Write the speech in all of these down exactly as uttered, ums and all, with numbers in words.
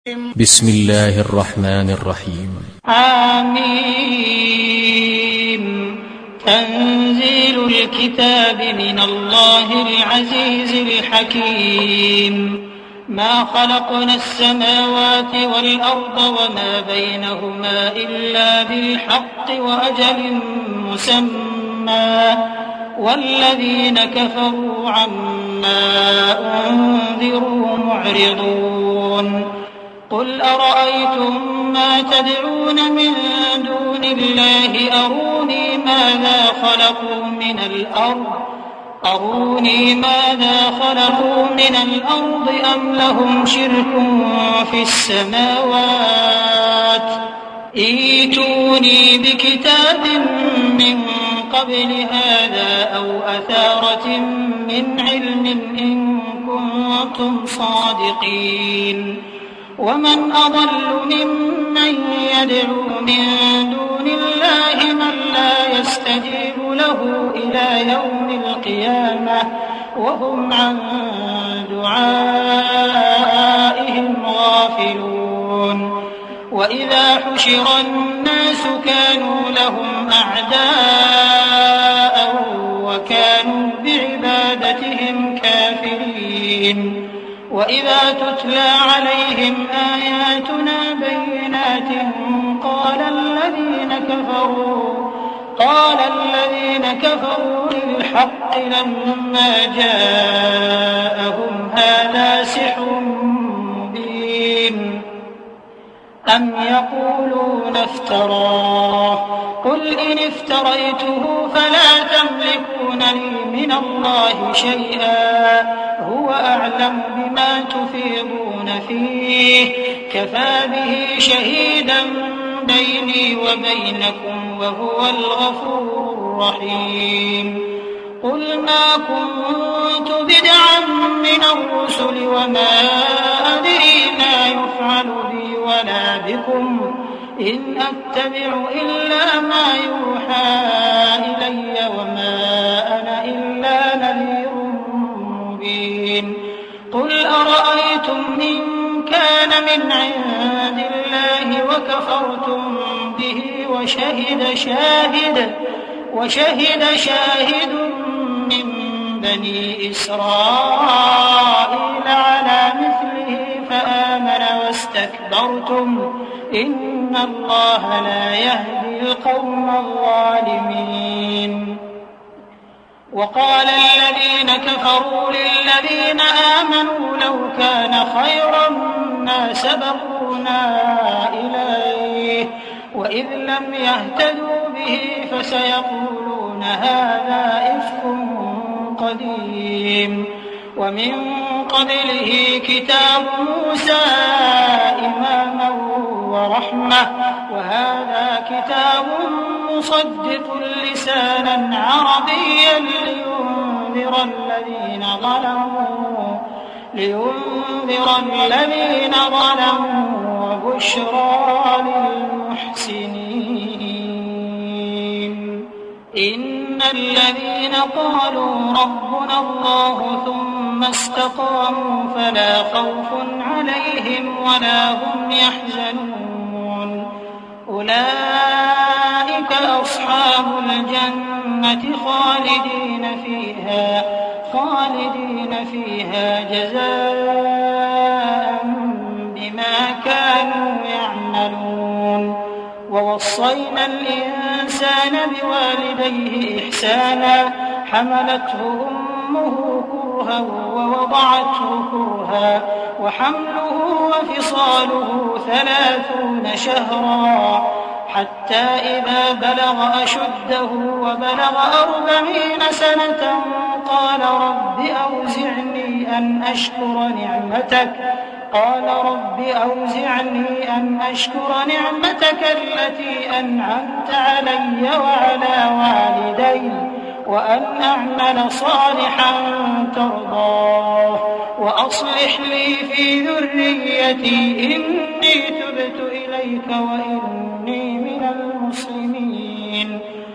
بسم الله الرحمن الرحيم. آمين. تنزيل الكتاب من الله العزيز الحكيم. ما خلقنا السماوات والأرض وما بينهما إلا بالحق وأجل مسمى والذين كفروا عما أنذروا معرضون. قل أرأيتم ما تدعون من دون الله أروني ماذا خلقوا من الأرض أروني ماذا خلقوا من الأرض أم لهم شرك في السماوات ائتوني بكتاب من قبل هذا أو أثارة من علم إن كنتم صادقين. ومن أضل ممن يدعو من دون الله من لا يستجيب له إلى يوم القيامة وهم عن دعائهم غافلون. وإذا حشر الناس كانوا لهم أعداء وكانوا بعبادتهم كافرين. وإذا تتلى عليهم آياتنا بينات قال الذين كفروا قال الذين كفروا للحق لما جاءهم هذا سحر مبين أم يقولون افتراه قل إن افتريته فلا تملكون لي من الله شيئا هو أعلم بما تفيضون فيه كفى به شهيدا بيني وبينكم وهو الغفور الرحيم. قل ما كنت بدعا من الرسل وما أدري ما يفعل بي ولا بكم إن أتبع إلا ما يوحى إلي وما أنا إلا نذير مبين. قل أرأيتم إن كان من عند الله وكفرتم به وشهد شاهد وشهد شاهد من بني إسرائيل على مثله فآمن واستكبرتم إن الله لا يهدي القوم الظالمين. وقال الذين كفروا للذين آمنوا لو كان خيرا ما سبقونا إليه وإذ لم يهتدوا به فسيقولون هذا إفك قديم. ومن قبله كتاب موسى إماما ورحمة وهذا كتاب مصدق لسانا عربيا لينذر الذين ظلموا لينذر الذين ظلموا وبشرى للمحسنين. إن الذين قالوا ربنا الله ثم استقاموا فلا خوف عليهم ولا هم يحزنون أولئك أصحاب الجنة خالدين فيها خالدين فيها جزاء بما كانوا يعملون. ووصينا الإنسان بوالديه إحسانا حملته أمه كرها ووضعته كرها وحمله وفصاله ثلاثون شهرا حتى إذا بلغ أشده وبلغ أربعين سنة قال رب أوزعني أن أشكر نعمتك قال رب أوزعني أن أشكر نعمتك التي أنعمت علي وعلى والدي وأن أعمل صالحا ترضاه وأصلح لي في ذريتي إني تبت إليك وإني من المسلمين.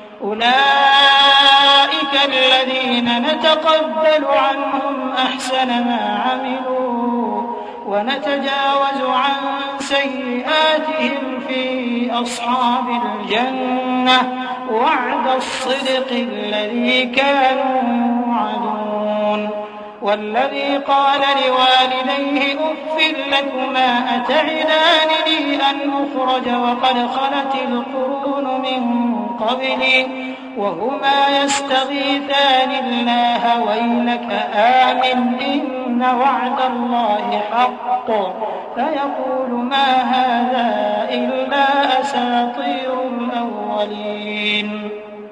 أولئك الذين نتقبل عنهم أحسن ما عملوا ونتجاوز عن سيئاتهم في أصحاب الجنة وعد الصدق الذي كانوا يوعدون. والذي قال لوالديه أف لكما أتعدانني أن أخرج وقد خلت القرون من قبلي وهما يستغيثان الله ويلك آمن إن وعد الله حق فيقول ما هذا إلا أساطير الأولين.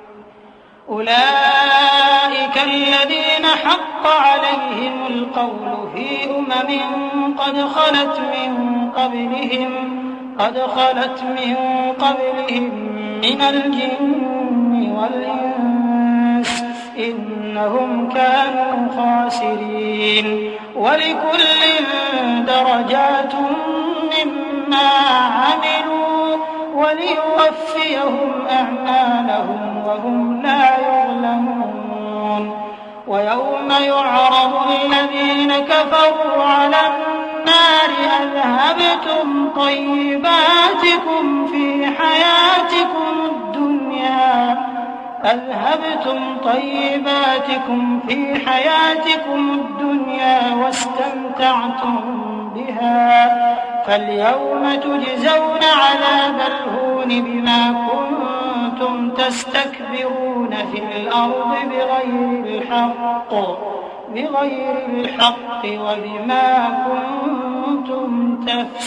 أولئك الذين حق عليهم القول في أمم قد خلت من قبلهم قد خلت من قبلهم من الجن والإنس إنهم كانوا خاسرين. ولكل درجات مما عملوا وليوفيهم أعمالهم وهم لا يظلمون. ويوم يعرض الذين كفروا على النار أذهبتم طيباتكم في حياتكم الدنيا أذهبتم طيباتكم في حياتكم الدنيا واستمتعتم بها فاليوم تجزون عذاب الهون بما كنتم تستكبرون في الأرض بغير الحق بغير الحق وبما كنتم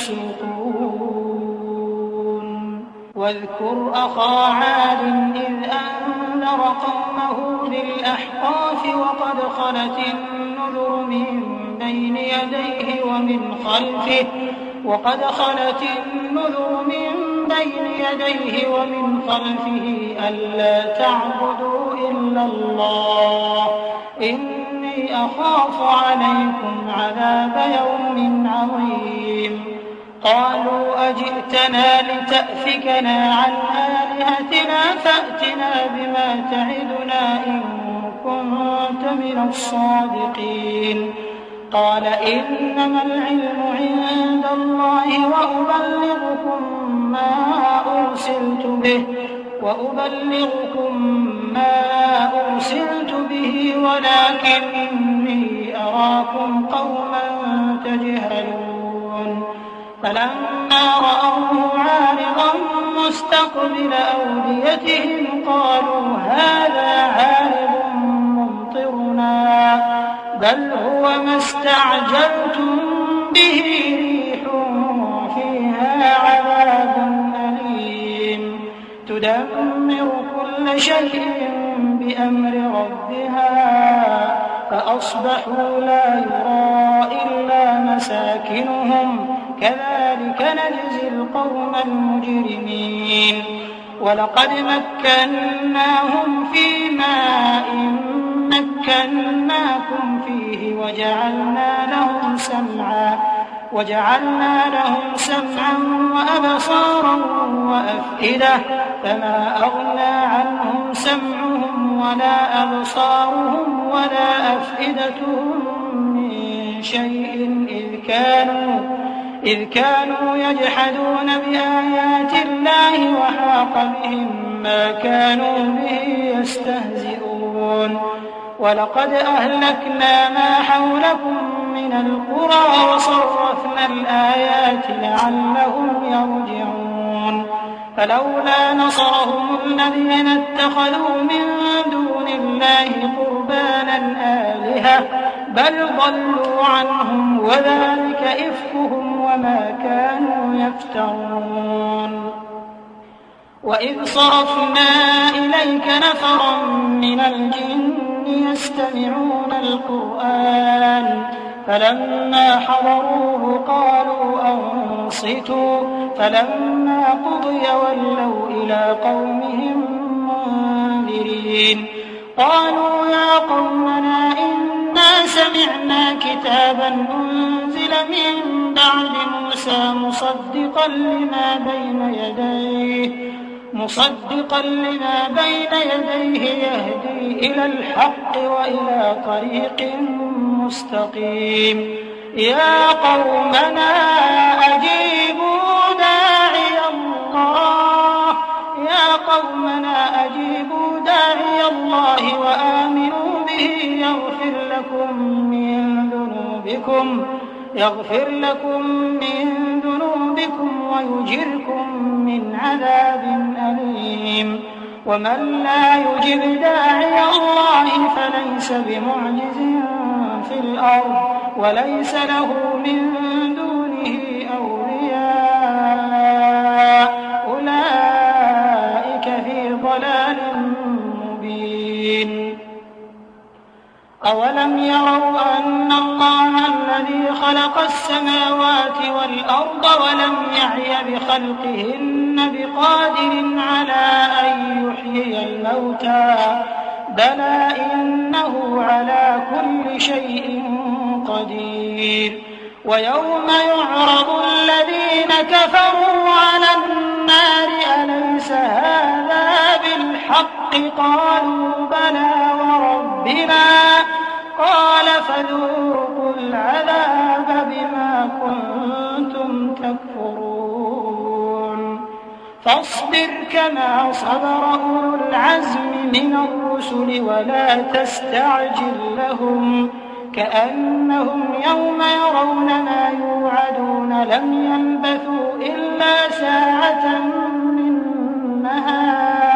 تفسقون. واذكر أخا عاد إذ أنذر قومه بالأحقاف وقد خلت النذر من بين يديه ومن خلفه وقد خلت النذر من بين يديه ومن خلفه ألا تعبدوا إلا الله إني أخاف عليكم عذاب يوم عظيم. قالوا أجئتنا لتأفكنا عن آلهتنا فأتنا بما تعدنا إن كنت من الصادقين. قال إنما العلم عند الله وأبلغكم ما أرسلت به وأبلغكم ما أرسلت به ولكني أراكم قوما تجهلون. فلما رأوه عارضا مستقبل أوديتهم قالوا هذا عارض ممطرنا بل هو ما استعجلتم به ريح فيها عذاب أليم تدمر كل شيء بأمر ربها فأصبحوا لا يرى إلا مساكنهم كذلك نجزي القوم المجرمين. ولقد مكناهم في ماء مكناكم فيه وجعلنا لهم سمعا وجعلنا لهم سمعا وأبصارا وأفئدة فما أغنى عنهم سمعهم ولا أبصارهم ولا أفئدتهم من شيء إذ كانوا إذ كانوا يجحدون بآيات الله وحاق بهم ما كانوا به يستهزئون. ولقد أهلكنا ما حولكم من القرى وصرفنا الآيات لعلهم يرجعون. فلولا نصرهم الذين اتخذوا من دون الله قربانا آلهة بل ضلوا عنهم وذلك إفكهم وما كانوا يفترون. وإذ صرفنا إليك نفرا من الجن يستمعون القرآن فلما حضروه قالوا أنصتوا فلما قضي ولوا إلى قومهم منذرين. قالوا يا قومنا إنا سمعنا كتابا أنزل من بعد موسى مصدقا لما بين يديه مصدقا لما بين يديه يهدي إلى الحق وإلى طريق مستقيم يا قومنا أجيبوا داعي الله يا قومنا أجيبوا داعي الله وآمنوا به يغفر لكم من ذنوبكم يغفر لكم من ذنوبكم ويجركم من عذاب أليم ومن لا يجب داعي الله فليس بمعجز في الأرض وليس له من دونه أولياء أولئك في ضلال مبين أولم يروا أن الله الذي خلق السماوات والأرض ولم يعي بخلقهن بقادر على أن يحيي الموتى بلى إنه على كل شيء قدير ويوم يعرض الذين كفروا على النار أليس هذا بالحق قالوا بلى وربنا قال فذوقوا العذاب بما كنتم تكفرون فاصبر كما صبر أولو العزم من الرسل ولا تستعجل لهم كأنهم يوم يرون ما يوعدون لم يلبثوا إلا ساعة من نهار